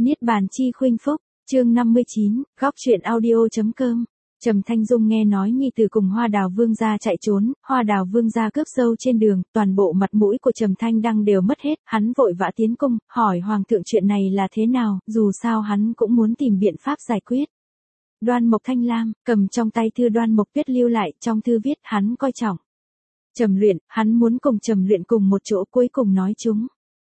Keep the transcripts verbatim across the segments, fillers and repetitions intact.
Niết bàn chi khuynh phúc, chương năm mươi chín, góc truyện audio.com. Trầm Thanh Dung nghe nói nhi tử cùng Hoa Đào Vương gia chạy trốn, Hoa Đào Vương gia cướp sâu trên đường, toàn bộ mặt mũi của Trầm Thanh Đăng đều mất hết, hắn vội vã tiến cung, hỏi hoàng thượng chuyện này là thế nào, dù sao hắn cũng muốn tìm biện pháp giải quyết. Đoan Mộc Thanh Lam, cầm trong tay thư Đoan Mộc Tuyết lưu lại, trong thư viết hắn coi trọng Trầm Luyện, hắn muốn cùng Trầm Luyện cùng một chỗ, cuối cùng nói chúng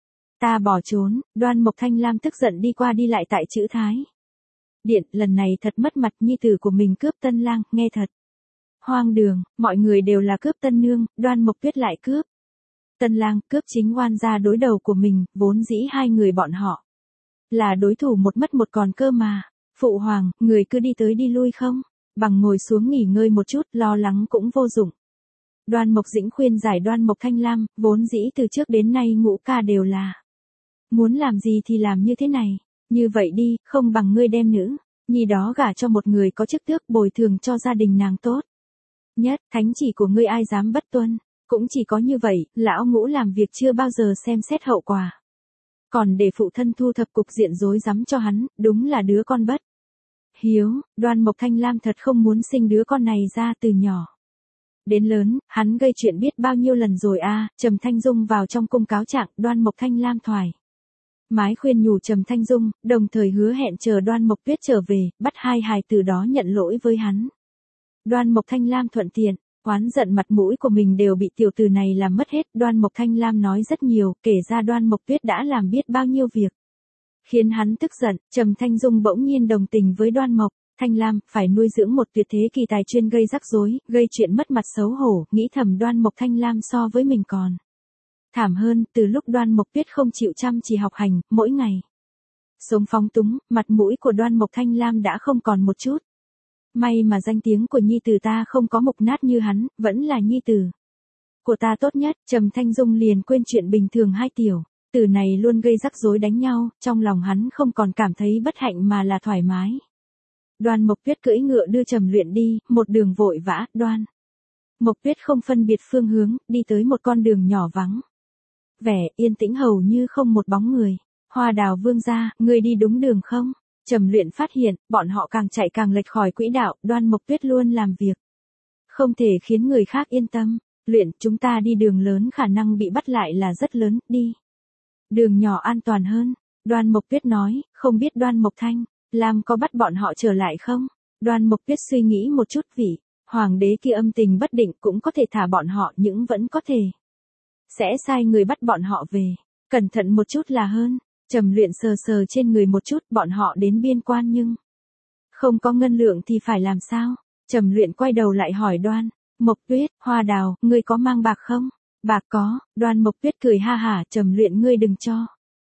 ta bỏ trốn. Đoan Mộc Thanh Lam tức giận đi qua đi lại tại chữ Thái Điện, lần này thật mất mặt, nhi tử của mình cướp tân lang, nghe thật hoang đường, mọi người đều là cướp tân nương, Đoan Mộc Tuyết lại cướp tân lang, cướp chính oan gia đối đầu của mình, vốn dĩ hai người bọn họ là đối thủ một mất một còn cơ mà. Phụ hoàng, người cứ đi tới đi lui không, bằng ngồi xuống nghỉ ngơi một chút, lo lắng cũng vô dụng. Đoan Mộc Dĩnh khuyên giải Đoan Mộc Thanh Lam, vốn dĩ từ trước đến nay ngũ ca đều là muốn làm gì thì làm như thế này, như vậy đi, không bằng ngươi đem nữ nhi đó gả cho một người có chức tước, bồi thường cho gia đình nàng tốt nhất, thánh chỉ của ngươi ai dám bất tuân, cũng chỉ có như vậy, lão ngũ làm việc chưa bao giờ xem xét hậu quả, còn để phụ thân thu thập cục diện rối rắm cho hắn, đúng là đứa con bất hiếu. Đoan Mộc Thanh Lam thật không muốn sinh đứa con này ra, từ nhỏ đến lớn, hắn gây chuyện biết bao nhiêu lần rồi a. À. Trầm Thanh Dung vào trong cung cáo trạng, Đoan Mộc Thanh Lam thoải mái khuyên nhủ Trầm Thanh Dung, đồng thời hứa hẹn chờ Đoan Mộc Tuyết trở về, bắt hai hài từ đó nhận lỗi với hắn. Đoan Mộc Thanh Lam thuận tiện, oán giận mặt mũi của mình đều bị tiểu tử này làm mất hết. Đoan Mộc Thanh Lam nói rất nhiều, kể ra Đoan Mộc Tuyết đã làm biết bao nhiêu việc, khiến hắn tức giận. Trầm Thanh Dung bỗng nhiên đồng tình với Đoan Mộc Thanh Lam, phải nuôi dưỡng một tuyệt thế kỳ tài chuyên gây rắc rối, gây chuyện mất mặt xấu hổ, nghĩ thầm Đoan Mộc Thanh Lam so với mình còn thảm hơn. Từ lúc Đoan Mộc Tuyết không chịu chăm chỉ học hành, mỗi ngày sống phóng túng, mặt mũi của Đoan Mộc Thanh Lam đã không còn một chút. May mà danh tiếng của nhi tử ta không có mục nát như hắn, vẫn là nhi tử của ta tốt nhất. Trầm Thanh Dung liền quên chuyện bình thường hai tiểu tử này luôn gây rắc rối đánh nhau, trong lòng hắn không còn cảm thấy bất hạnh mà là thoải mái. Đoan Mộc Tuyết cưỡi ngựa đưa Trầm Luyện đi, một đường vội vã, Đoan Mộc Tuyết không phân biệt phương hướng, đi tới một con đường nhỏ vắng vẻ, yên tĩnh hầu như không một bóng người. Hoa Đào Vương gia, ngươi đi đúng đường không? Trầm Luyện phát hiện, bọn họ càng chạy càng lệch khỏi quỹ đạo, Đoan Mộc Tuyết luôn làm việc không thể khiến người khác yên tâm. Luyện, chúng ta đi đường lớn khả năng bị bắt lại là rất lớn, đi đường nhỏ an toàn hơn. Đoan Mộc Tuyết nói, không biết Đoan Mộc Thanh Lam có bắt bọn họ trở lại không? Đoan Mộc Tuyết suy nghĩ một chút, vị hoàng đế kia âm tình bất định, cũng có thể thả bọn họ, nhưng vẫn có thể sẽ sai người bắt bọn họ về, cẩn thận một chút là hơn. Trầm Luyện sờ sờ trên người một chút, bọn họ đến biên quan nhưng không có ngân lượng thì phải làm sao? Trầm Luyện quay đầu lại hỏi Đoan Mộc Tuyết, Hoa Đào, ngươi có mang bạc không? Bạc có. Đoan Mộc Tuyết cười ha hả, Trầm Luyện ngươi đừng cho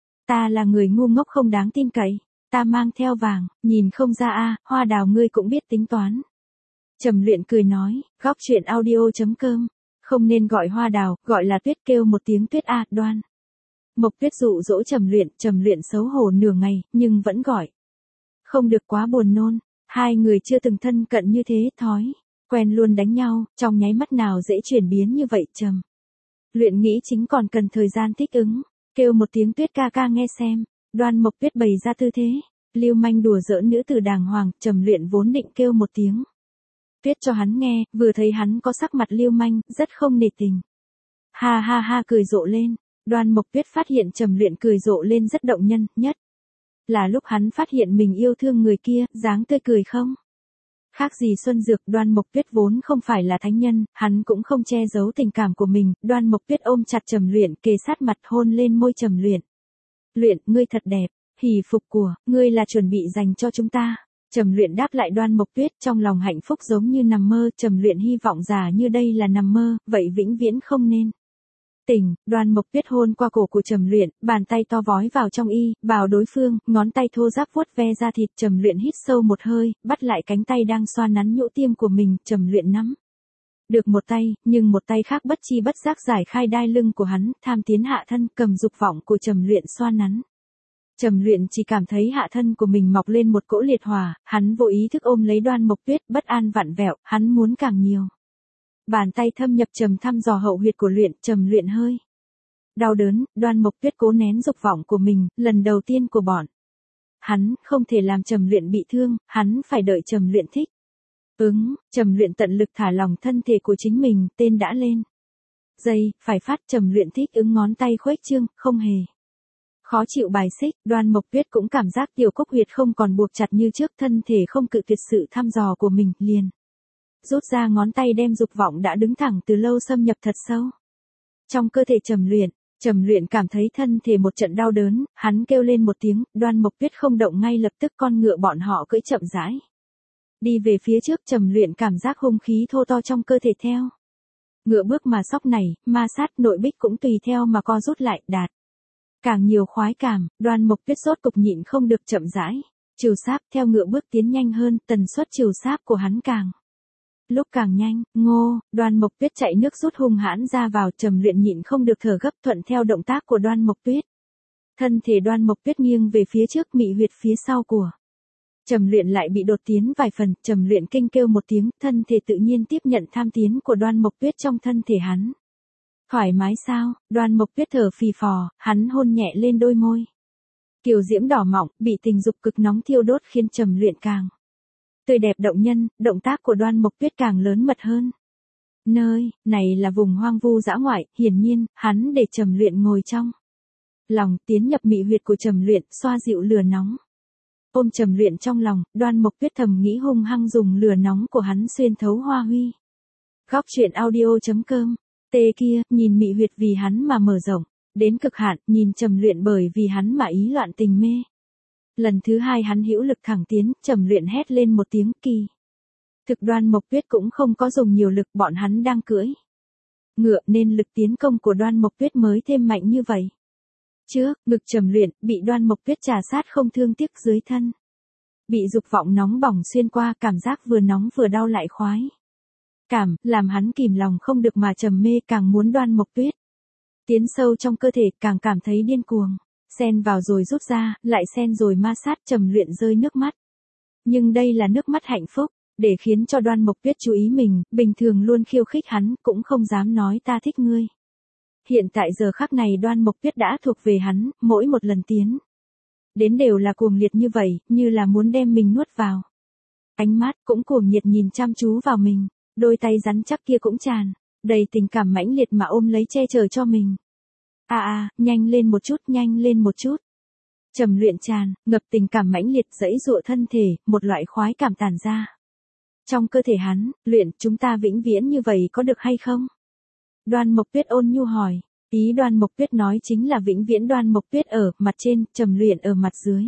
ta là người ngu ngốc không đáng tin cậy, ta mang theo vàng, nhìn không ra a. Hoa Đào ngươi cũng biết tính toán. Trầm Luyện cười nói, góc truyện audio.com, không nên gọi Hoa Đào, gọi là Tuyết, kêu một tiếng Tuyết a. Đoan Mộc Tuyết dụ dỗ Trầm Luyện, Trầm Luyện xấu hổ nửa ngày, nhưng vẫn gọi không được quá buồn nôn. Hai người chưa từng thân cận như thế, thói quen luôn đánh nhau, trong nháy mắt nào dễ chuyển biến như vậy. Trầm Luyện nghĩ chính còn cần thời gian thích ứng, kêu một tiếng Tuyết ca ca nghe xem. Đoan Mộc Tuyết bày ra tư thế lưu manh đùa giỡn nữ tử đàng hoàng. Trầm Luyện vốn định kêu một tiếng Tuyết cho hắn nghe, vừa thấy hắn có sắc mặt lưu manh, rất không nể tình, ha ha ha cười rộ lên. Đoan Mộc Tuyết phát hiện Trầm Luyện cười rộ lên rất động nhân, nhất là lúc hắn phát hiện mình yêu thương người kia, dáng tươi cười không khác gì xuân dược. Đoan Mộc Tuyết vốn không phải là thánh nhân, hắn cũng không che giấu tình cảm của mình. Đoan Mộc Tuyết ôm chặt Trầm Luyện, kề sát mặt hôn lên môi Trầm Luyện. Luyện, ngươi thật đẹp, hỷ phục của ngươi là chuẩn bị dành cho chúng ta. Trầm Luyện đáp lại Đoan Mộc Tuyết, trong lòng hạnh phúc giống như nằm mơ. Trầm Luyện hy vọng giả như đây là nằm mơ, vậy vĩnh viễn không nên tỉnh. Đoan Mộc Tuyết hôn qua cổ của Trầm Luyện, bàn tay to vói vào trong y bào đối phương, ngón tay thô ráp vuốt ve da thịt. Trầm Luyện hít sâu một hơi, bắt lại cánh tay đang xoa nắn nhũ tiêm của mình. Trầm Luyện nắm được một tay, nhưng một tay khác bất chi bất giác giải khai đai lưng của hắn, tham tiến hạ thân, cầm dục vọng của Trầm Luyện xoa nắn. Trầm Luyện chỉ cảm thấy hạ thân của mình mọc lên một cỗ liệt hỏa, hắn vô ý thức ôm lấy Đoan Mộc Tuyết, bất an vặn vẹo, hắn muốn càng nhiều. Bàn tay thâm nhập trầm thăm dò hậu huyệt của Luyện. Trầm Luyện hơi đau đớn, Đoan Mộc Tuyết cố nén dục vọng của mình, lần đầu tiên của bọn hắn không thể làm Trầm Luyện bị thương, hắn phải đợi Trầm Luyện thích. Ứng, Trầm Luyện tận lực thả lỏng thân thể của chính mình, tên đã lên. Dây, phải phát. Trầm Luyện thích ứng ngón tay khuếch trương, không hề khó chịu bài xích. Đoan Mộc Tuyết cũng cảm giác tiểu cốc huyệt không còn buộc chặt như trước, thân thể không cự tuyệt sự thăm dò của mình, liền rút ra ngón tay đem dục vọng đã đứng thẳng từ lâu xâm nhập thật sâu trong cơ thể Trầm Luyện. Trầm Luyện cảm thấy thân thể một trận đau đớn, hắn kêu lên một tiếng, Đoan Mộc Tuyết không động ngay lập tức, con ngựa bọn họ cưỡi chậm rãi đi về phía trước. Trầm Luyện cảm giác hung khí thô to trong cơ thể theo ngựa bước mà sóc này, ma sát, nội bích cũng tùy theo mà co rút lại, đạt càng nhiều khoái cảm. Đoan Mộc Tuyết sốt cục nhịn không được chậm rãi trìu sáp, theo ngựa bước tiến nhanh hơn, tần suất trìu sáp của hắn càng lúc càng nhanh. Ngô, Đoan Mộc Tuyết chạy nước rút hung hãn ra vào. Trầm Luyện nhịn không được thở gấp, thuận theo động tác của Đoan Mộc Tuyết. Thân thể Đoan Mộc Tuyết nghiêng về phía trước, mị huyệt phía sau của Trầm Luyện lại bị đột tiến vài phần. Trầm Luyện kinh kêu một tiếng, thân thể tự nhiên tiếp nhận tham tiến của Đoan Mộc Tuyết trong thân thể hắn. Thoải mái sao? Đoan Mộc Tuyết thở phì phò, hắn hôn nhẹ lên đôi môi kiều diễm đỏ mọng, bị tình dục cực nóng thiêu đốt khiến Trầm Luyện càng tươi đẹp động nhân. Động tác của Đoan Mộc Tuyết càng lớn mật hơn. Nơi này là vùng hoang vu dã ngoại, hiển nhiên hắn để Trầm Luyện ngồi trong lòng, tiến nhập mị huyệt của Trầm Luyện, xoa dịu lửa nóng. Ôm Trầm Luyện trong lòng, Đoan Mộc Tuyết thầm nghĩ hung hăng dùng lửa nóng của hắn xuyên thấu hoa huy. Góc truyện audio chấm com. Tê kia, nhìn mị huyệt vì hắn mà mở rộng đến cực hạn, nhìn Trầm Luyện bởi vì hắn mà ý loạn tình mê. Lần thứ hai hắn hữu lực thẳng tiến, Trầm Luyện hét lên một tiếng kỳ. Thực Đoan Mộc Tuyết cũng không có dùng nhiều lực, bọn hắn đang cưỡi ngựa nên lực tiến công của Đoan Mộc Tuyết mới thêm mạnh như vậy. Trước, ngực Trầm Luyện bị Đoan Mộc Tuyết trà sát không thương tiếc, dưới thân bị dục vọng nóng bỏng xuyên qua, cảm giác vừa nóng vừa đau lại khoái cảm, làm hắn kìm lòng không được mà trầm mê, càng muốn Đoan Mộc Tuyết tiến sâu trong cơ thể, càng cảm thấy điên cuồng. Xen vào rồi rút ra, lại xen rồi ma sát. Trầm Luyện rơi nước mắt. Nhưng đây là nước mắt hạnh phúc, để khiến cho Đoan Mộc Tuyết chú ý mình, bình thường luôn khiêu khích hắn, cũng không dám nói ta thích ngươi. Hiện tại giờ khắc này Đoan Mộc Tuyết đã thuộc về hắn, mỗi một lần tiến đến đều là cuồng liệt như vậy, như là muốn đem mình nuốt vào. Ánh mắt cũng cuồng nhiệt nhìn chăm chú vào mình, đôi tay rắn chắc kia cũng tràn đầy tình cảm mãnh liệt mà ôm lấy che chở cho mình. A à, a, à, nhanh lên một chút, nhanh lên một chút. Trầm Luyện tràn ngập tình cảm mãnh liệt, dẫy dụa thân thể, một loại khoái cảm tản ra trong cơ thể hắn. Luyện, chúng ta vĩnh viễn như vậy có được hay không? Đoan Mộc Tuyết ôn nhu hỏi. Ý Đoan Mộc Tuyết nói chính là vĩnh viễn. Đoan Mộc Tuyết ở mặt trên, Trầm Luyện ở mặt dưới.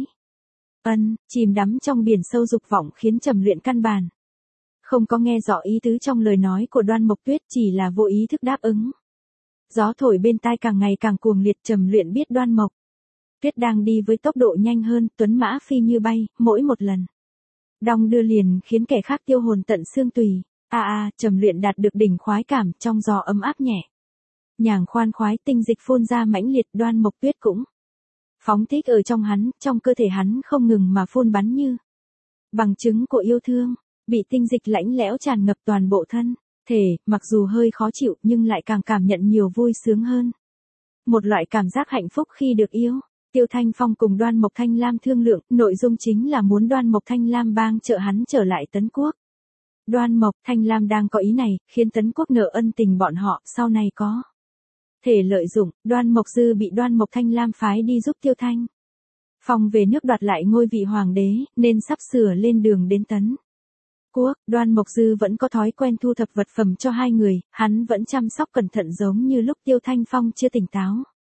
Ân, chìm đắm trong biển sâu dục vọng khiến Trầm Luyện căn bản không có nghe rõ ý tứ trong lời nói của Đoan Mộc Tuyết, chỉ là vô ý thức đáp ứng. Gió thổi bên tai càng ngày càng cuồng liệt. Trầm Luyện biết Đoan Mộc Tuyết đang đi với tốc độ nhanh hơn, tuấn mã phi như bay, mỗi một lần đong đưa liền khiến kẻ khác tiêu hồn tận xương tùy. A à, a, à, Trầm Luyện đạt được đỉnh khoái cảm, trong gió ấm áp nhẹ nhàng khoan khoái, tinh dịch phun ra mãnh liệt. Đoan Mộc Tuyết cũng phóng thích ở trong hắn, trong cơ thể hắn không ngừng mà phun bắn như bằng chứng của yêu thương, bị tinh dịch lãnh lẽo tràn ngập toàn bộ thân thể, mặc dù hơi khó chịu nhưng lại càng cảm nhận nhiều vui sướng hơn. Một loại cảm giác hạnh phúc khi được yêu. Tiêu Thanh Phong cùng Đoan Mộc Thanh Lam thương lượng, nội dung chính là muốn Đoan Mộc Thanh Lam bang trợ hắn trở lại Tấn Quốc. Đoan Mộc Thanh Lam đang có ý này, khiến Tấn Quốc nợ ân tình bọn họ, sau này có thể lợi dụng. Đoan Mộc Dư bị Đoan Mộc Thanh Lam phái đi giúp Tiêu Thanh Phong về nước đoạt lại ngôi vị hoàng đế, nên sắp sửa lên đường đến Tấn Quốc. Đoan Mộc Dư vẫn có thói quen thu thập vật phẩm cho hai người, hắn vẫn chăm sóc cẩn thận giống như lúc Tiêu Thanh Phong chưa tỉnh táo.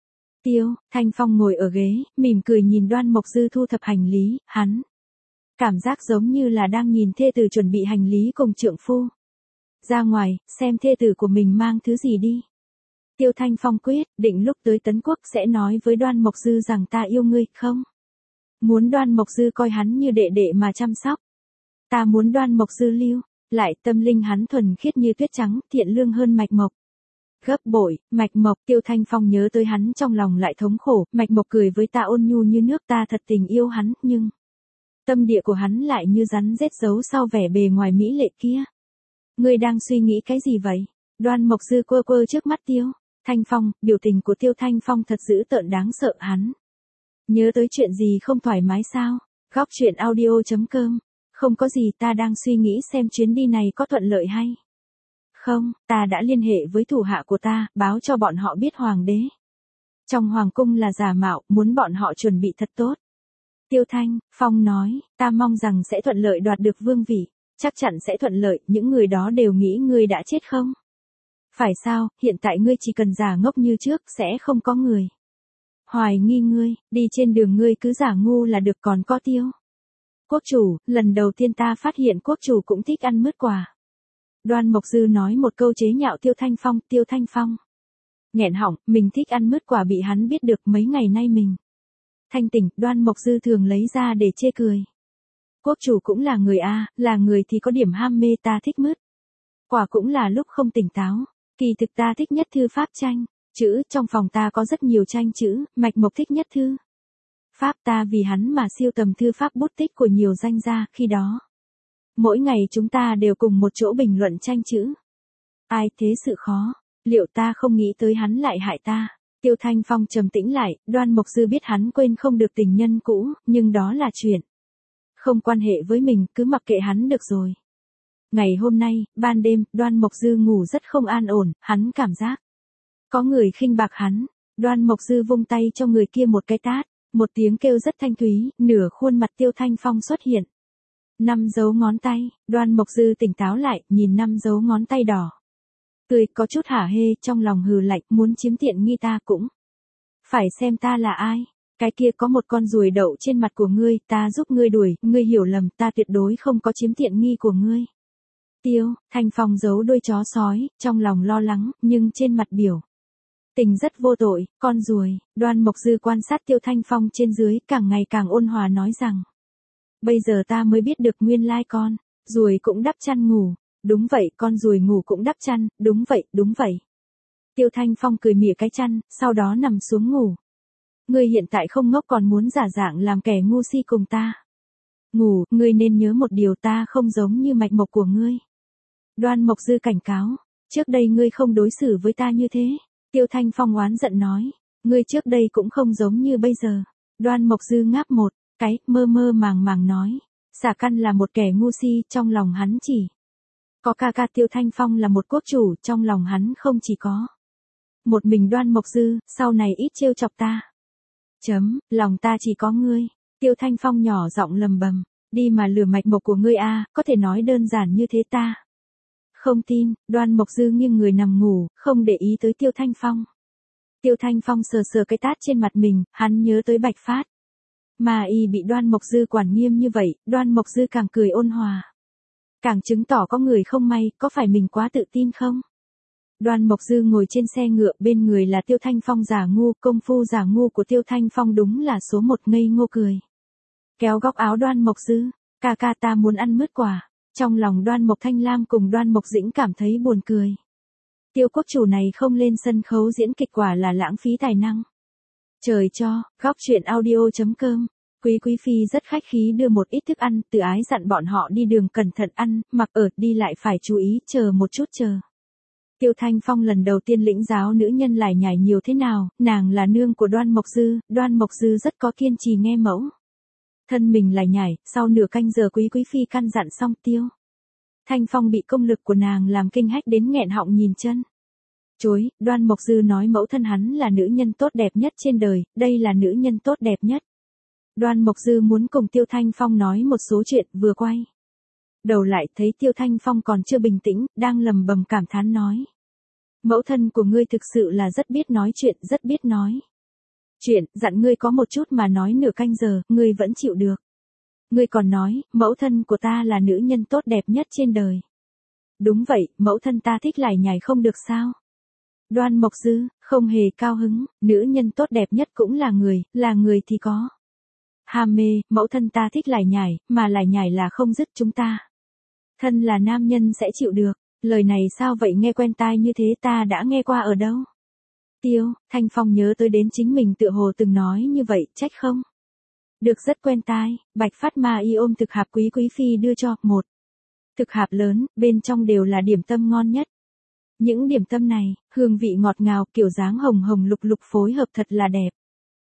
Tiêu Thanh Phong ngồi ở ghế, mỉm cười nhìn Đoan Mộc Dư thu thập hành lý, hắn cảm giác giống như là đang nhìn thê tử chuẩn bị hành lý cùng trượng phu ra ngoài, xem thê tử của mình mang thứ gì đi. Tiêu Thanh Phong quyết định lúc tới Tấn Quốc sẽ nói với Đoan Mộc Dư rằng ta yêu ngươi, không muốn Đoan Mộc Dư coi hắn như đệ đệ mà chăm sóc. Ta muốn Đoan Mộc Dư lưu lại tâm linh hắn thuần khiết như tuyết trắng, thiện lương hơn Mạch Mộc gấp bội. Mạch Mộc, Tiêu Thanh Phong nhớ tới hắn trong lòng lại thống khổ. Mạch Mộc cười với ta ôn nhu như nước, ta thật tình yêu hắn, nhưng tâm địa của hắn lại như rắn rết giấu sau vẻ bề ngoài mỹ lệ kia. Ngươi đang suy nghĩ cái gì vậy? Đoan Mộc Dư quơ quơ trước mắt Tiêu Thanh Phong, biểu tình của Tiêu Thanh Phong thật dữ tợn đáng sợ. Hắn Nhớ tới chuyện gì không thoải mái sao? Góc chuyện audio chấm com. Không có gì, ta đang suy nghĩ xem chuyến đi này có thuận lợi hay không. Ta đã liên hệ với thủ hạ của ta, báo cho bọn họ biết hoàng đế trong hoàng cung là giả mạo, muốn bọn họ chuẩn bị thật tốt. Tiêu Thanh Phong nói, ta mong rằng sẽ thuận lợi đoạt được vương vị. Chắc chắn sẽ thuận lợi, những người đó đều nghĩ ngươi đã chết không? Phải sao, hiện tại ngươi chỉ cần giả ngốc như trước, sẽ không có người hoài nghi ngươi, đi trên đường ngươi cứ giả ngu là được. Còn có Tiêu quốc chủ, lần đầu tiên ta phát hiện quốc chủ cũng thích ăn mứt quả. Đoan Mộc Dư nói một câu chế nhạo Tiêu Thanh Phong. Tiêu Thanh Phong nghẹn họng, mình thích ăn mứt quả bị hắn biết được. Mấy ngày nay mình thanh tỉnh, Đoan Mộc Dư thường lấy ra để chê cười. Quốc chủ cũng là người a, là người thì có điểm ham mê. Ta thích mứt quả cũng là lúc không tỉnh táo. Kỳ thực ta thích nhất thư pháp tranh chữ, trong phòng ta có rất nhiều tranh chữ. Mạch Mộc thích nhất thư pháp, ta vì hắn mà siêu tầm thư pháp bút tích của nhiều danh gia khi đó. Mỗi ngày chúng ta đều cùng một chỗ bình luận tranh chữ. Ai thế sự khó, liệu ta không nghĩ tới hắn lại hại ta? Tiêu Thanh Phong trầm tĩnh lại, Đoan Mộc Dư biết hắn quên không được tình nhân cũ, nhưng đó là chuyện không quan hệ với mình, cứ mặc kệ hắn được rồi. Ngày hôm nay, ban đêm, Đoan Mộc Dư ngủ rất không an ổn, hắn cảm giác có người khinh bạc hắn. Đoan Mộc Dư vung tay cho người kia một cái tát, một tiếng kêu rất thanh thúy, nửa khuôn mặt Tiêu Thanh Phong xuất hiện năm dấu ngón tay. Đoan Mộc Dư tỉnh táo lại, nhìn năm dấu ngón tay đỏ tươi, có chút hả hê, trong lòng hừ lạnh, muốn chiếm tiện nghi ta cũng phải xem ta là ai. Cái kia có một con ruồi đậu trên mặt của ngươi, ta giúp ngươi đuổi, ngươi hiểu lầm, ta tuyệt đối không có chiếm tiện nghi của ngươi. Tiêu Thanh Phong giấu đôi chó sói, trong lòng lo lắng, nhưng trên mặt biểu tình rất vô tội. Con ruồi. Đoan Mộc Dư quan sát Tiêu Thanh Phong trên dưới, càng ngày càng ôn hòa nói rằng, bây giờ ta mới biết được nguyên lai con ruồi cũng đắp chăn ngủ. Đúng vậy, con ruồi ngủ cũng đắp chăn. Đúng vậy, đúng vậy. Tiêu Thanh Phong cười mỉa cái chăn, sau đó nằm xuống ngủ. Ngươi hiện tại không ngốc, còn muốn giả dạng làm kẻ ngu si cùng ta ngủ. Ngươi nên nhớ một điều, ta không giống như Mạch Mộc của ngươi. Đoan Mộc Dư cảnh cáo, trước đây ngươi không đối xử với ta như thế. Tiêu Thanh Phong oán giận nói, ngươi trước đây cũng không giống như bây giờ. Đoan Mộc Dư ngáp một cái, mơ mơ màng màng nói, Xả Căn là một kẻ ngu si, trong lòng hắn chỉ có ca ca. Tiêu Thanh Phong là một quốc chủ, trong lòng hắn không chỉ có một mình Đoan Mộc Dư, sau này ít trêu chọc ta. Chấm, lòng ta chỉ có ngươi. Tiêu Thanh Phong nhỏ giọng lầm bầm, đi mà lừa Mạch Mộc của ngươi a, có thể nói đơn giản như thế ta không tin. Đoan Mộc Dư nghiêng người nằm ngủ, không để ý tới Tiêu Thanh Phong. Tiêu Thanh Phong sờ sờ cái tát trên mặt mình, hắn nhớ tới Bạch Phát mà y bị Đoan Mộc Dư quản nghiêm như vậy. Đoan Mộc Dư càng cười ôn hòa, càng chứng tỏ có người không may. Có phải mình quá tự tin không? Đoan Mộc Dư ngồi trên xe ngựa, bên người là Tiêu Thanh Phong giả ngu. Công phu giả ngu của Tiêu Thanh Phong đúng là số một. Ngây ngô cười, kéo góc áo Đoan Mộc Dư, ca ca ta muốn ăn mứt quả. Trong lòng Đoan Mộc Thanh Lam cùng Đoan Mộc Dĩnh cảm thấy buồn cười. Tiêu quốc chủ này không lên sân khấu diễn kịch quả là lãng phí tài năng. Trời cho. Góc chuyện audio chấm com. Quý Quý Phi rất khách khí đưa một ít thức ăn, Từ Ái dặn bọn họ đi đường cẩn thận ăn, mặc ở, đi lại phải chú ý, chờ một chút chờ. Tiêu Thanh Phong lần đầu tiên lĩnh giáo nữ nhân lải nhải nhiều thế nào, nàng là nương của Đoan Mộc Dư, Đoan Mộc Dư rất có kiên trì nghe mẫu thân mình lải nhải. Sau nửa canh giờ Quý Quý Phi căn dặn xong, Tiêu Thanh Phong bị công lực của nàng làm kinh hách đến nghẹn họng nhìn chân chối. Đoan Mộc Dư nói mẫu thân hắn là nữ nhân tốt đẹp nhất trên đời, đây là nữ nhân tốt đẹp nhất. Đoan Mộc Dư muốn cùng Tiêu Thanh Phong nói một số chuyện, vừa quay đầu lại thấy Tiêu Thanh Phong còn chưa bình tĩnh, đang lầm bầm cảm thán nói, mẫu thân của ngươi thực sự là rất biết nói chuyện, rất biết nói chuyện, dặn ngươi có một chút mà nói nửa canh giờ, ngươi vẫn chịu được. Ngươi còn nói, mẫu thân của ta là nữ nhân tốt đẹp nhất trên đời. Đúng vậy, mẫu thân ta thích lải nhải không được sao? Đoan Mộc Dư không hề cao hứng, nữ nhân tốt đẹp nhất cũng là người, là người thì có ham mê. Mẫu thân ta thích lải nhải, mà lải nhải là không dứt. Chúng ta thân là nam nhân sẽ chịu được. Lời này sao vậy, nghe quen tai như thế, ta đã nghe qua ở đâu? Tiêu Thanh Phong nhớ tới đến chính mình tựa hồ từng nói như vậy, trách không được, rất quen tai. Bạch Phát Ma y ôm thực hạp Quý Quý Phi đưa cho, một thực hạp lớn, bên trong đều là điểm tâm ngon nhất. Những điểm tâm này, hương vị ngọt ngào, kiểu dáng hồng hồng lục lục phối hợp thật là đẹp.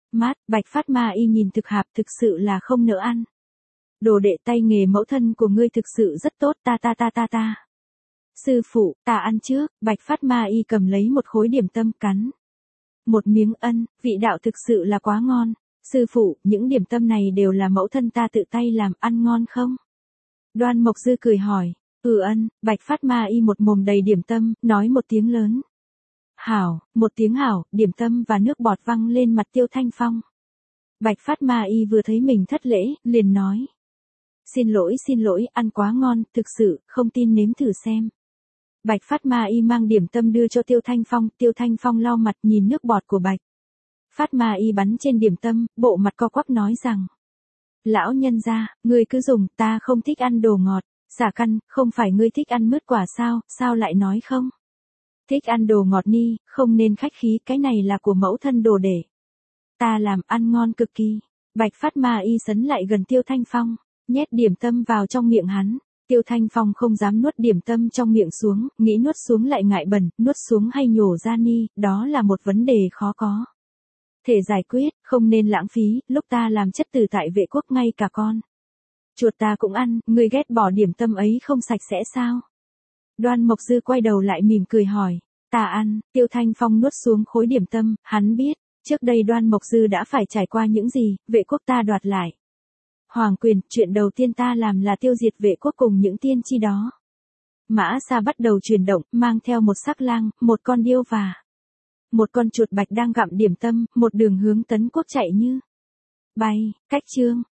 Mát, Bạch Phát Ma Y nhìn thực hạp thực sự là không nỡ ăn. Đồ đệ tay nghề mẫu thân của ngươi thực sự rất tốt ta ta ta ta ta. Sư phụ, ta ăn trước, Bạch Phát Ma Y cầm lấy một khối điểm tâm cắn. Một miếng ân, vị đạo thực sự là quá ngon. Sư phụ, những điểm tâm này đều là mẫu thân ta tự tay làm, ăn ngon không? Đoan Mộc Dư cười hỏi, ừ ân, Bạch Phát Ma Y một mồm đầy điểm tâm, nói một tiếng lớn. Hảo, một tiếng hảo, điểm tâm và nước bọt văng lên mặt Tiêu Thanh Phong. Bạch Phát Ma Y vừa thấy mình thất lễ, liền nói. Xin lỗi xin lỗi, ăn quá ngon, thực sự, không tin nếm thử xem. Bạch Phát Ma Y mang điểm tâm đưa cho Tiêu Thanh Phong, Tiêu Thanh Phong lau mặt nhìn nước bọt của Bạch Phát Ma Y bắn trên điểm tâm, bộ mặt co quắp nói rằng. Lão nhân gia, ngươi cứ dùng, ta không thích ăn đồ ngọt, xả căn, không phải ngươi thích ăn mứt quả sao, sao lại nói không? Thích ăn đồ ngọt ni, không nên khách khí, cái này là của mẫu thân đồ để. Ta làm ăn ngon cực kỳ. Bạch Phát Ma Y sấn lại gần Tiêu Thanh Phong, nhét điểm tâm vào trong miệng hắn. Tiêu Thanh Phong không dám nuốt điểm tâm trong miệng xuống, nghĩ nuốt xuống lại ngại bẩn, nuốt xuống hay nhổ ra ni, đó là một vấn đề khó có thể giải quyết, không nên lãng phí, lúc ta làm chất tử tại vệ quốc ngay cả con chuột ta cũng ăn, ngươi ghét bỏ điểm tâm ấy không sạch sẽ sao? Đoan Mộc Dư quay đầu lại mỉm cười hỏi, ta ăn, Tiêu Thanh Phong nuốt xuống khối điểm tâm, hắn biết, trước đây Đoan Mộc Dư đã phải trải qua những gì, vệ quốc ta đoạt lại hoàng quyền, chuyện đầu tiên ta làm là tiêu diệt vệ quốc cùng những tiên tri đó. Mã Sa bắt đầu chuyển động, mang theo một sắc lang, một con điêu và một con chuột bạch đang gặm điểm tâm, một đường hướng Tấn Quốc chạy như bay. Cách chương